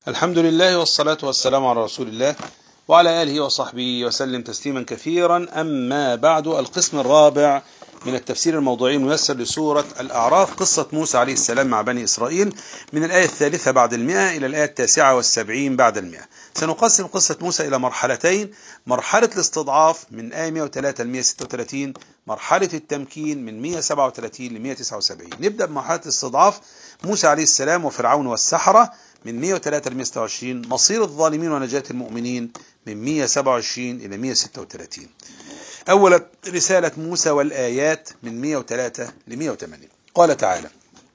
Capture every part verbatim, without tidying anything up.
الحمد لله والصلاة والسلام على رسول الله وعلى آله وصحبه وسلم تسليما كثيرا. أما بعد، القسم الرابع من التفسير الموضوعي الميسر لسورة الأعراف، قصة موسى عليه السلام مع بني إسرائيل من الآية الثالثة بعد المئة إلى الآية التاسعة والسبعين بعد المئة. سنقسم قصة موسى إلى مرحلتين: مرحلة الاستضعاف من آية مئة وثلاثة ل مئة وستة وثلاثين، مرحلة التمكين من مئة وسبعة وثلاثين ل مئة وتسعة وسبعين. نبدأ بمرحلة الاستضعاف: موسى عليه السلام وفرعون والسحرة من مئة وثلاثة ل مئة وستة وعشرين، مصير الظالمين ونجاة المؤمنين من مئة وسبعة وعشرين إلى مئة وستة وثلاثين. أولا، رسالة موسى والآيات من مئة وثلاثة ل مئة وثمانين. قال تعالى: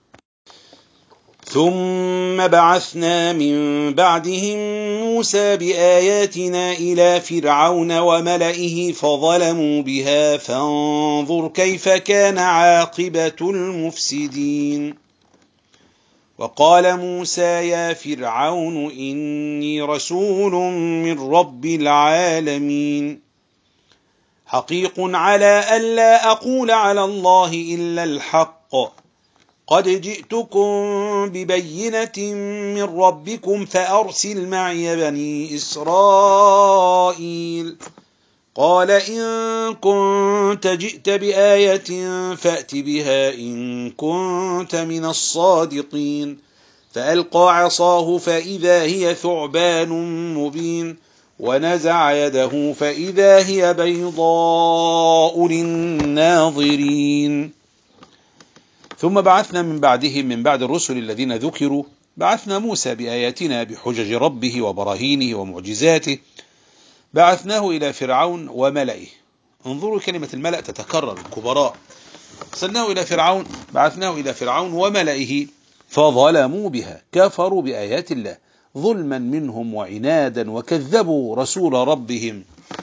ثم بعثنا من بعدهم موسى بآياتنا إلى فرعون وملئه فظلموا بها فانظر كيف كان عاقبة المفسدين. وقال موسى: يا فرعون إني رسول من رب العالمين، حقيق على ألا أقول على الله إلا الحق، قد جئتكم ببينة من ربكم فأرسل معي بني إسرائيل. قال: إن كنت جئت بآية فأت بها إن كنت من الصادقين. فألقى عصاه فإذا هي ثعبان مبين، ونزع يده فإذا هي بيضاء للناظرين. ثم بعثنا من بعدهم، من بعد الرسل الذين ذكروا، بعثنا موسى بآياتنا بحجج ربه وبراهينه ومعجزاته، بعثناه إلى فرعون وملئه. انظروا كلمة الملأ تتكرر، الكبراء. أرسلناه إلى فرعون، بعثناه إلى فرعون وملئه فظلموا بها، كفروا بآيات الله ظلما منهم وعنادا وكذبوا رسول ربهم.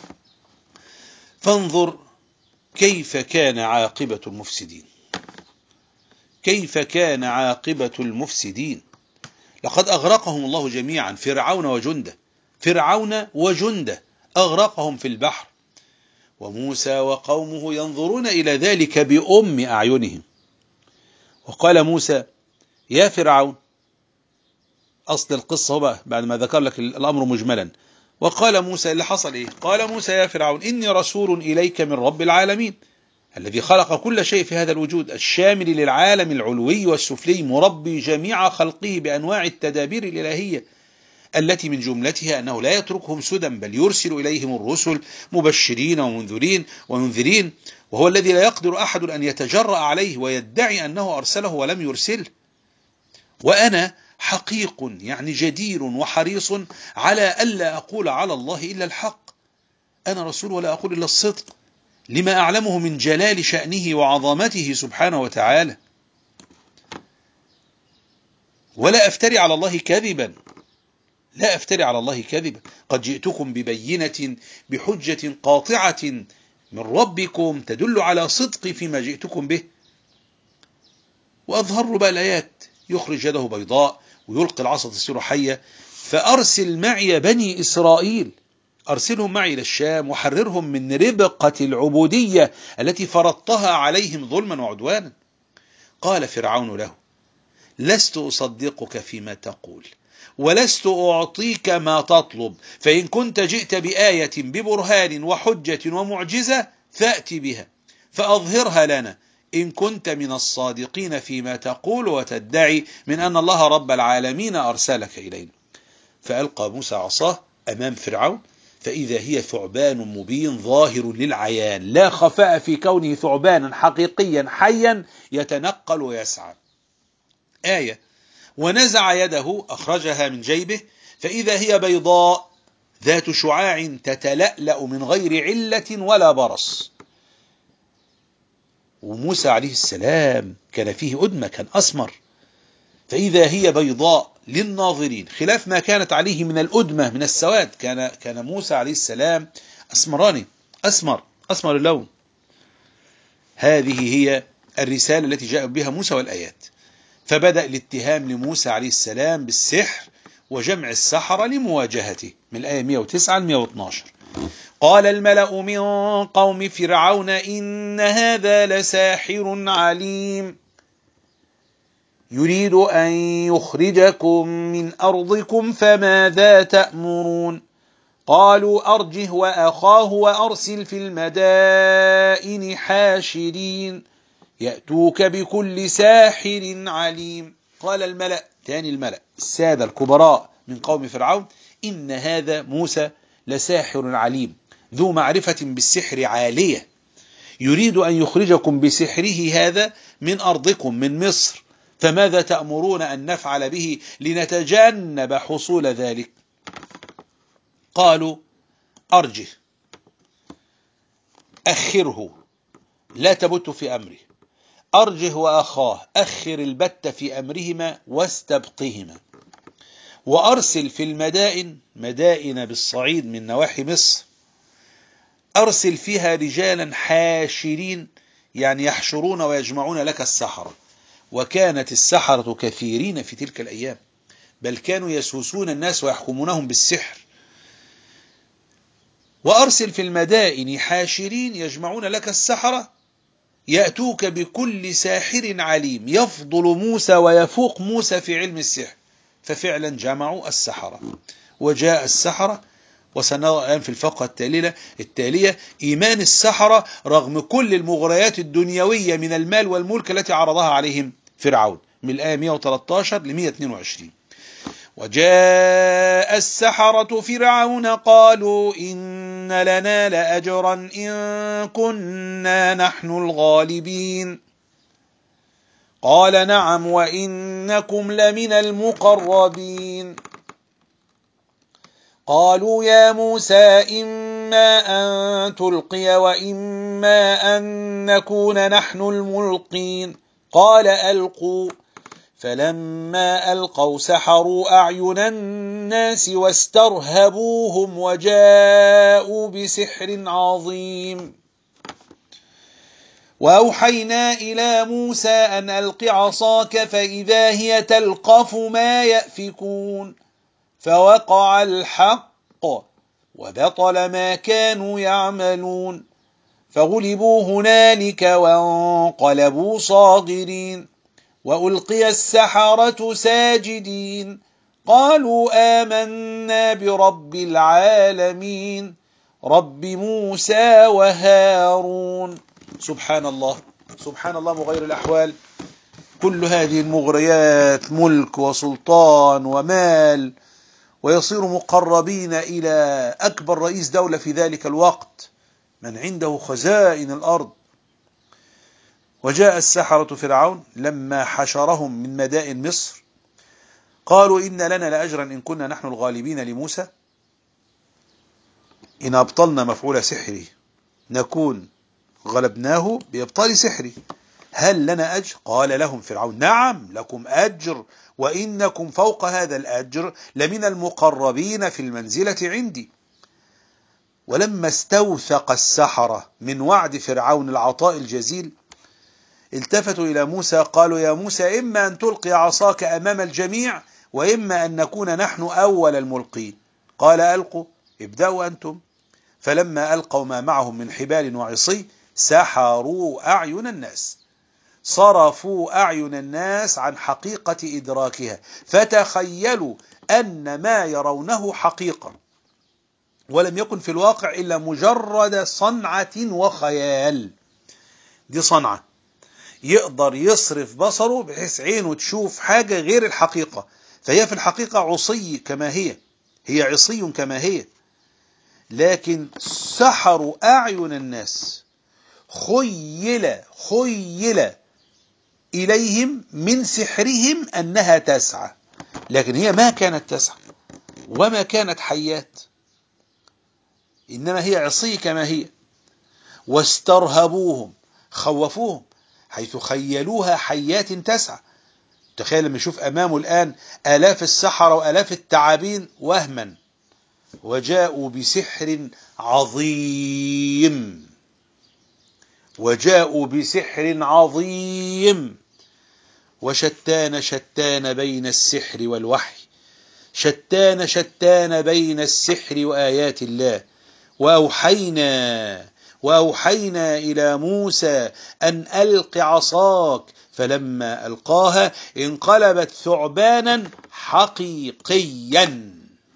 فانظر كيف كان عاقبة المفسدين، كيف كان عاقبة المفسدين. لقد أغرقهم الله جميعا، فرعون وجنده، فرعون وجنده أغرقهم في البحر، وموسى وقومه ينظرون إلى ذلك بأم أعينهم. وقال موسى: يا فرعون، أصل القصة هو بقى بعد ما ذكر لك الأمر مجملا. وقال موسى، اللي حصل إيه؟ قال موسى: يا فرعون إني رسول إليك من رب العالمين، الذي خلق كل شيء في هذا الوجود، الشامل للعالم العلوي والسفلي، مربي جميع خلقه بأنواع التدابير الإلهية، التي من جملتها أنه لا يتركهم سدى، بل يرسل إليهم الرسل مبشرين ومنذرين ومنذرين، وهو الذي لا يقدر أحد أن يتجرأ عليه ويدعي أنه أرسله ولم يرسله. وأنا حقيق، يعني جدير وحريص على ألا أقول على الله إلا الحق. أنا رسول ولا أقول إلا الصدق، لما أعلمه من جلال شأنه وعظمته سبحانه وتعالى، ولا أفتري على الله كذبا، لا أفتري على الله كذبا. قد جئتكم ببينة، بحجة قاطعة من ربكم تدل على صدقي فيما جئتكم به. وأظهر بقى الآيات: يخرج يده بيضاء ويلقي العصا تصير حية. فأرسل معي بني إسرائيل، أرسلهم معي إلى الشام وحررهم من ربقة العبودية التي فرضتها عليهم ظلما وعدوانا. قال فرعون له: لست أصدقك فيما تقول، ولست أعطيك ما تطلب، فإن كنت جئت بآية ببرهان وحجة ومعجزة فأت بها فأظهرها لنا إن كنت من الصادقين فيما تقول وتدعي من أن الله رب العالمين أرسلك إلينا. فألقى موسى عصاه أمام فرعون فإذا هي ثعبان مبين ظاهر للعيان، لا خفاء في كونه ثعبانا حقيقيا حيا يتنقل ويسعى. آية: ونزع يده أخرجها من جيبه فإذا هي بيضاء ذات شعاع تتلألأ من غير علة ولا برص. وموسى عليه السلام كان فيه أدمى، كان أسمر، فإذا هي بيضاء للناظرين، خلاف ما كانت عليه من الأدمة من السواد. كان كان موسى عليه السلام أسمراني، أسمر أسمر اللون. هذه هي الرسالة التي جاء بها موسى والآيات. فبدأ الاتهام لموسى عليه السلام بالسحر وجمع السحرة لمواجهته من الآية مئة وتسعة ل مئة واثني عشر. قال الملأ من قوم فرعون إن هذا لساحر عليم. يريد أن يخرجكم من أرضكم فماذا تأمرون قالوا أرجه وأخاه وأرسل في المدائن حاشرين يأتوك بكل ساحر عليم. قال الملأ، تاني الملأ السادة الكبراء من قوم فرعون، إن هذا موسى لساحر عليم ذو معرفة بالسحر عالية، يريد أن يخرجكم بسحره هذا من أرضكم من مصر، فماذا تأمرون أن نفعل به لنتجنب حصول ذلك؟ قالوا أرجه، أخره، لا تبت في أمره، أرجه وأخاه، أخر البت في أمرهما واستبقهما، وأرسل في المدائن، مدائن بالصعيد من نواحي مصر، أرسل فيها رجالا حاشرين، يعني يحشرون ويجمعون لك السحرة. وكانت السحرة كثيرين في تلك الأيام، بل كانوا يسوسون الناس ويحكمونهم بالسحر. وأرسل في المدائن حاشرين يجمعون لك السحرة يأتوك بكل ساحر عليم. يفضل موسى ويفوق موسى في علم السحر، ففعلا جمعوا السحرة وجاء السحرة. وسنرى الآن في الفقرة التالية التالية إيمان السحرة رغم كل المغريات الدنيوية من المال والملك التي عرضها عليهم فرعون، من الآية مئة وثلاثة عشر ل مئة واثنين وعشرين. وجاء السحرة فرعون قالوا إن لنا لأجرا إن كنا نحن الغالبين قال نعم وإنكم لمن المقربين. قالوا يا موسى إما أن تلقي وإما أن نكون نحن الملقين قال ألقوا. فلما ألقوا سحروا أعين الناس واسترهبوهم وجاءوا بسحر عظيم. وأوحينا إلى موسى أن ألق عصاك فإذا هي تلقف ما يأفكون فوقع الحق وبطل ما كانوا يعملون فغلبوا هنالك وانقلبوا صاغرين وألقي السحرة ساجدين قالوا آمنا برب العالمين رب موسى وهارون. سبحان الله، سبحان الله مغير الأحوال. كل هذه المغريات ملك وسلطان ومال، ويصير مقربين إلى أكبر رئيس دولة في ذلك الوقت من عنده خزائن الأرض. وجاء السحرة فرعون لما حشرهم من مدائن مصر قالوا إن لنا لأجرا إن كنا نحن الغالبين لموسى، إن أبطلنا مفعول سحره نكون غلبناه بإبطال سحره، هل لنا أجر؟ قال لهم فرعون نعم لكم أجر وإنكم فوق هذا الأجر لمن المقربين في المنزلة عندي. ولما استوثق السحرة من وعد فرعون العطاء الجزيل التفتوا إلى موسى قالوا يا موسى إما أن تلقي عصاك أمام الجميع وإما أن نكون نحن أول الملقين قال ألقوا، ابدأوا أنتم. فلما ألقوا ما معهم من حبال وعصي سحروا أعين الناس، صرفوا أعين الناس عن حقيقة إدراكها، فتخيلوا أن ما يرونه حقيقة ولم يكن في الواقع إلا مجرد صنعة وخيال. دي صنعة يقدر يصرف بصره بحيث عينه تشوف حاجة غير الحقيقة، فهي في الحقيقة عصي كما هي، هي عصي كما هي، لكن سحروا أعين الناس، خيل خيل إليهم من سحرهم أنها تسعى، لكن هي ما كانت تسعى وما كانت حيات، إنما هي عصي كما هي. واسترهبوهم، خوفوهم حيث خيلوها حيات تسعى. تخيل لما يشوف أمامه الآن آلاف السحرة وآلاف التعابين وهما، وجاءوا بسحر عظيم، وجاءوا بسحر عظيم. وشتان شتان بين السحر والوحي، شتان شتان بين السحر وآيات الله. وأوحينا وأوحينا إلى موسى أن ألق عصاك فلما ألقاها انقلبت ثعبانا حقيقيا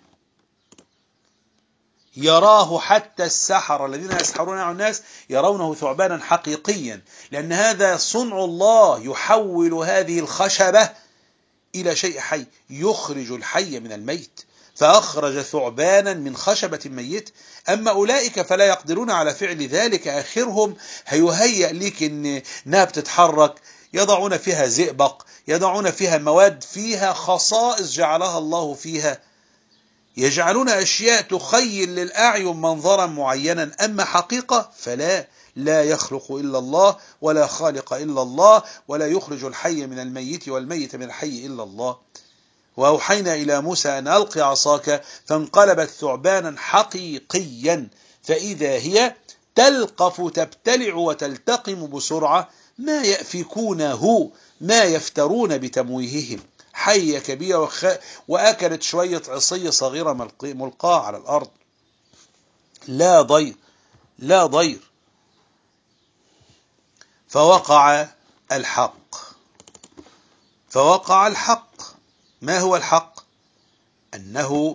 يراه حتى السحرة الذين يسحرون على الناس يرونه ثعبانا حقيقيا، لأن هذا صنع الله يحول هذه الخشبة إلى شيء حي، يخرج الحي من الميت، فأخرج ثعبانا من خشبة ميت. أما أولئك فلا يقدرون على فعل ذلك، آخرهم هيهيأ لك إنها بتتحرك، يضعون فيها زئبق، يضعون فيها مواد فيها خصائص جعلها الله فيها، يجعلون أشياء تخيل للأعين منظرا معينا، أما حقيقة فلا، لا يخلق إلا الله ولا خالق إلا الله، ولا يخرج الحي من الميت والميت من الحي إلا الله. وأوحينا إلى موسى أن ألق عصاك فانقلبت ثعبانا حقيقيا فإذا هي تلقف تبتلع وتلتقم بسرعة ما يأفكونه ما يفترون بتمويههم. حية كبيرة وخ... وأكلت شوية عصية صغيرة ملقاة على الأرض، لا ضير لا ضير. فوقع الحق فوقع الحق ما هو الحق؟ أنه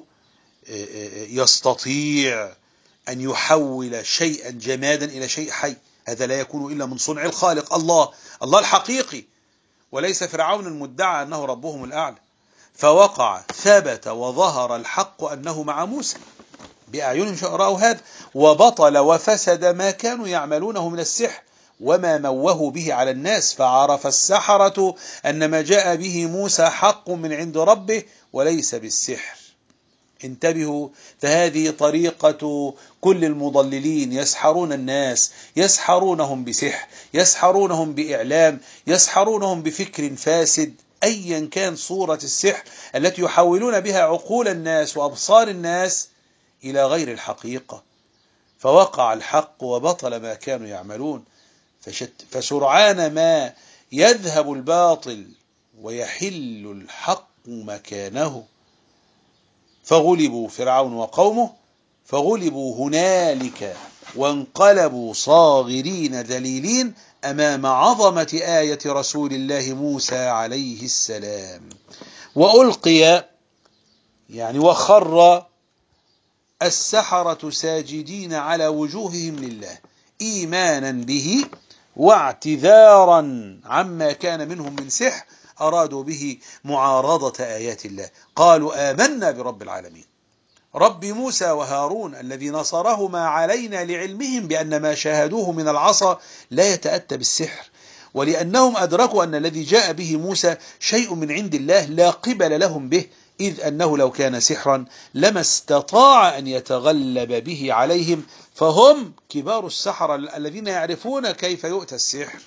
يستطيع أن يحول شيئا جمادا إلى شيء حي، هذا لا يكون إلا من صنع الخالق الله، الله الحقيقي، وليس فرعون المدعى أنه ربهم الأعلى. فوقع ثبت وظهر الحق أنه مع موسى بأعينهم رأوا هذا، وبطل وفسد ما كانوا يعملونه من السحر وما موهوا به على الناس، فعرف السحرة أن ما جاء به موسى حق من عند ربه وليس بالسحر. انتبهوا، فهذه طريقة كل المضللين، يسحرون الناس، يسحرونهم بسحر، يسحرونهم بإعلام، يسحرونهم بفكر فاسد، أيا كان صورة السحر التي يحولون بها عقول الناس وأبصار الناس إلى غير الحقيقة. فوقع الحق وبطل ما كانوا يعملون، فسرعان ما يذهب الباطل ويحل الحق مكانه. فغلبوا فرعون وقومه فغلبوا هنالك وانقلبوا صاغرين ذليلين أمام عظمة آية رسول الله موسى عليه السلام. وألقي يعني وخر السحرة ساجدين على وجوههم لله إيمانا به واعتذارا عما كان منهم من سحر أرادوا به معارضة آيات الله. قالوا آمنا برب العالمين، رب موسى وهارون الذي نصرهما علينا لعلمهم بأن ما شاهدوه من العصا لا يتأتى بالسحر، ولأنهم أدركوا أن الذي جاء به موسى شيء من عند الله لا قبل لهم به، إذ أنه لو كان سحرا لما استطاع أن يتغلب به عليهم، فهم كبار السحرة الذين يعرفون كيف يؤتى السحر.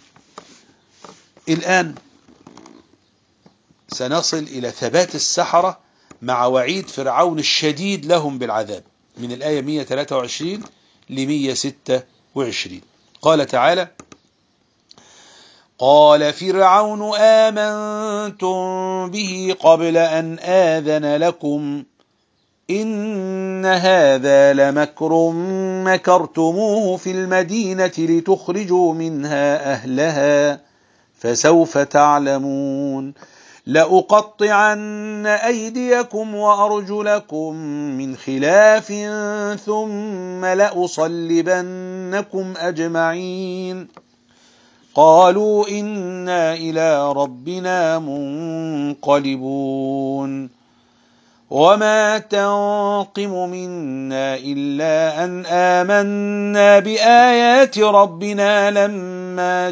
الآن سنصل إلى ثبات السحرة مع وعيد فرعون الشديد لهم بالعذاب من الآية مئة وثلاثة وعشرين ل مئة وستة وعشرين. قال تعالى: قال فرعون آمنتم به قبل أن آذن لكم إن هذا لمكر مكرتموه في المدينة لتخرجوا منها أهلها فسوف تعلمون لأقطعن أيديكم وأرجلكم من خلاف ثم لأصلبنكم أجمعين قالوا إنا إلى ربنا منقلبون وما تنقم منا إلا أن آمنا بآيات ربنا لما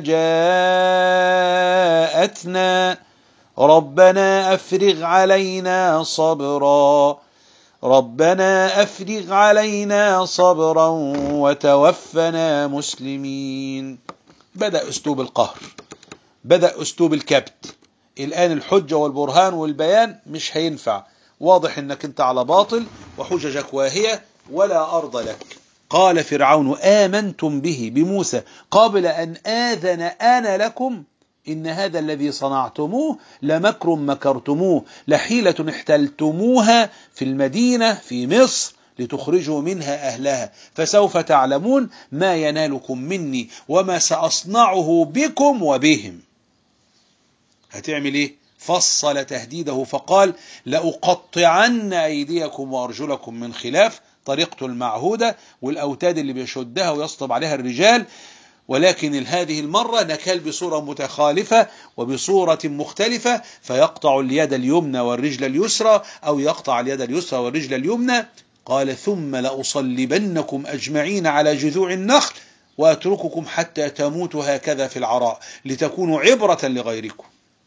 جاءتنا ربنا أفرغ علينا صبرا ربنا أفرغ علينا صبرا وتوفنا مسلمين. بدأ أسلوب القهر، بدأ أسلوب الكبت. الآن الحجة والبرهان والبيان مش هينفع، واضح أنك أنت على باطل وحججك واهية ولا أرض لك. قال فرعون آمنتم به بموسى قبل أن آذن أنا لكم إن هذا الذي صنعتموه لمكر مكرتموه لحيلة احتلتموها في المدينة في مصر لتخرجوا منها أهلها فسوف تعلمون ما ينالكم مني وما سأصنعه بكم وبهم. هتعمل إيه؟ فصل تهديده فقال لأقطعن أيديكم وأرجلكم من خلاف، طريقته المعهودة والأوتاد اللي بيشدها ويصطب عليها الرجال، ولكن هذه المرة نكال بصورة متخالفة وبصورة مختلفة، فيقطع اليد اليمنى والرجل اليسرى أو يقطع اليد اليسرى والرجل اليمنى. قال ثم لأصلبنكم أجمعين على جذوع النخل وأترككم حتى تموتوا هكذا في العراء لتكونوا عبرة لغيركم.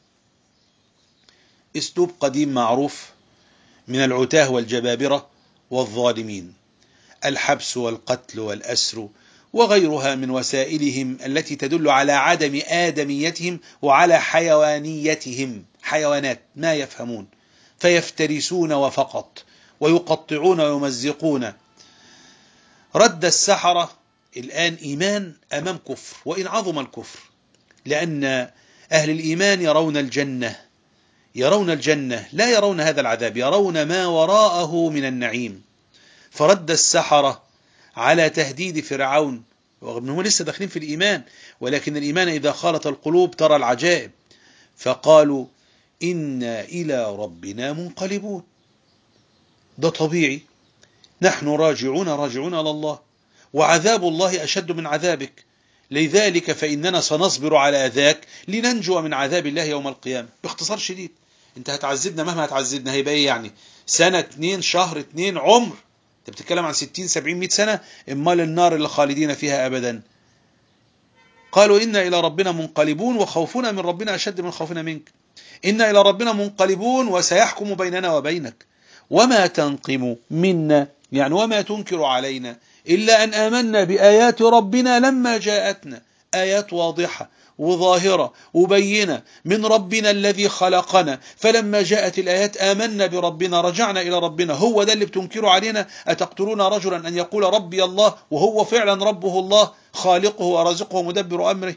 اسلوب قديم معروف من العتاه والجبابرة والظالمين، الحبس والقتل والأسر وغيرها من وسائلهم التي تدل على عدم آدميتهم وعلى حيوانيتهم، حيوانات ما يفهمون، فيفترسون وفقط ويقطعون ويمزقون. رد السحرة الآن إيمان أمام كفر، وإن عظم الكفر، لأن أهل الإيمان يرون الجنة، يرون الجنة لا يرون هذا العذاب، يرون ما وراءه من النعيم. فرد السحرة على تهديد فرعون، رغم أنهم لسه داخلين في الإيمان، ولكن الإيمان إذا خالط القلوب ترى العجائب. فقالوا إنا إلى ربنا منقلبون، ده طبيعي، نحن راجعون راجعون على الله، وعذاب الله أشد من عذابك، لذلك فإننا سنصبر على ذاك لننجو من عذاب الله يوم القيامة. باختصار شديد، انت هتعذبنا مهما هتعذبنا، هيبقى ايه يعني؟ سنة اتنين، شهر اتنين، عمر؟ انت بتتكلم عن ستين سبعين مئة سنة، امال النار اللي خالدين فيها أبدا. قالوا إنا إلى ربنا منقلبون وخوفنا من ربنا أشد من خوفنا منك، إنا إلى ربنا منقلبون وسيحكم بيننا وبينك وما تنقم منا، يعني وما تنكر علينا إلا أن آمنا بآيات ربنا لما جاءتنا، آيات واضحة وظاهرة وبينة من ربنا الذي خلقنا، فلما جاءت الآيات آمنا بربنا رجعنا إلى ربنا. هو ده اللي بتنكروا علينا؟ أتقتلون رجلا أن يقول ربي الله وهو فعلا ربه الله خالقه ورازقه ومدبر أمره؟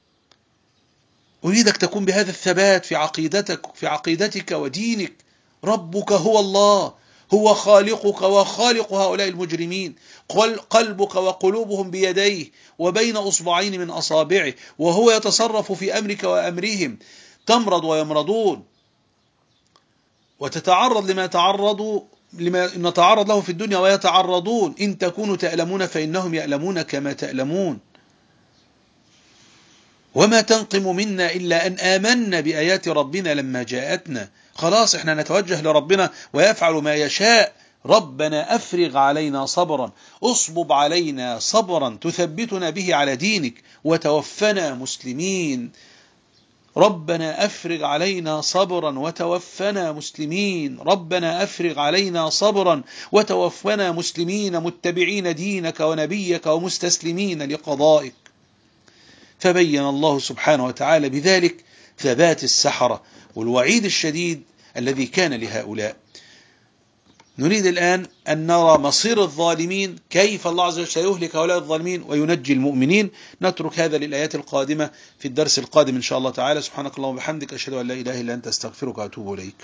أريدك تكون بهذا الثبات في عقيدتك في عقيدتك ودينك. ربك هو الله، هو خالقك وخالق هؤلاء المجرمين، قلبك وقلوبهم بيديه وبين أصبعين من أصابعه، وهو يتصرف في أمرك وأمرهم. تمرض ويمرضون وتتعرض لما تعرضوا لما نتعرض له في الدنيا ويتعرضون، إن تكونوا تألمون فإنهم يألمون كما تألمون. وما تنقم منا إلا أن آمنا بآيات ربنا لما جاءتنا. خلاص احنا نتوجه لربنا ويفعل ما يشاء. ربنا أفرغ علينا صبرا، أصبب علينا صبرا تثبتنا به على دينك وتوفنا مسلمين. ربنا أفرغ علينا صبرا وتوفنا مسلمين، ربنا أفرغ علينا صبرا وتوفنا مسلمين متبعين دينك ونبيك ومستسلمين لقضائك. فبين الله سبحانه وتعالى بذلك ثبات السحرة والوعيد الشديد الذي كان لهؤلاء. نريد الآن أن نرى مصير الظالمين، كيف الله عز وجل سيهلك هؤلاء الظالمين وينجي المؤمنين. نترك هذا للآيات القادمة في الدرس القادم إن شاء الله تعالى. سبحانك اللهم وبحمدك، أشهد أن لا إله إلا أنت، أستغفرك وأتوب إليك.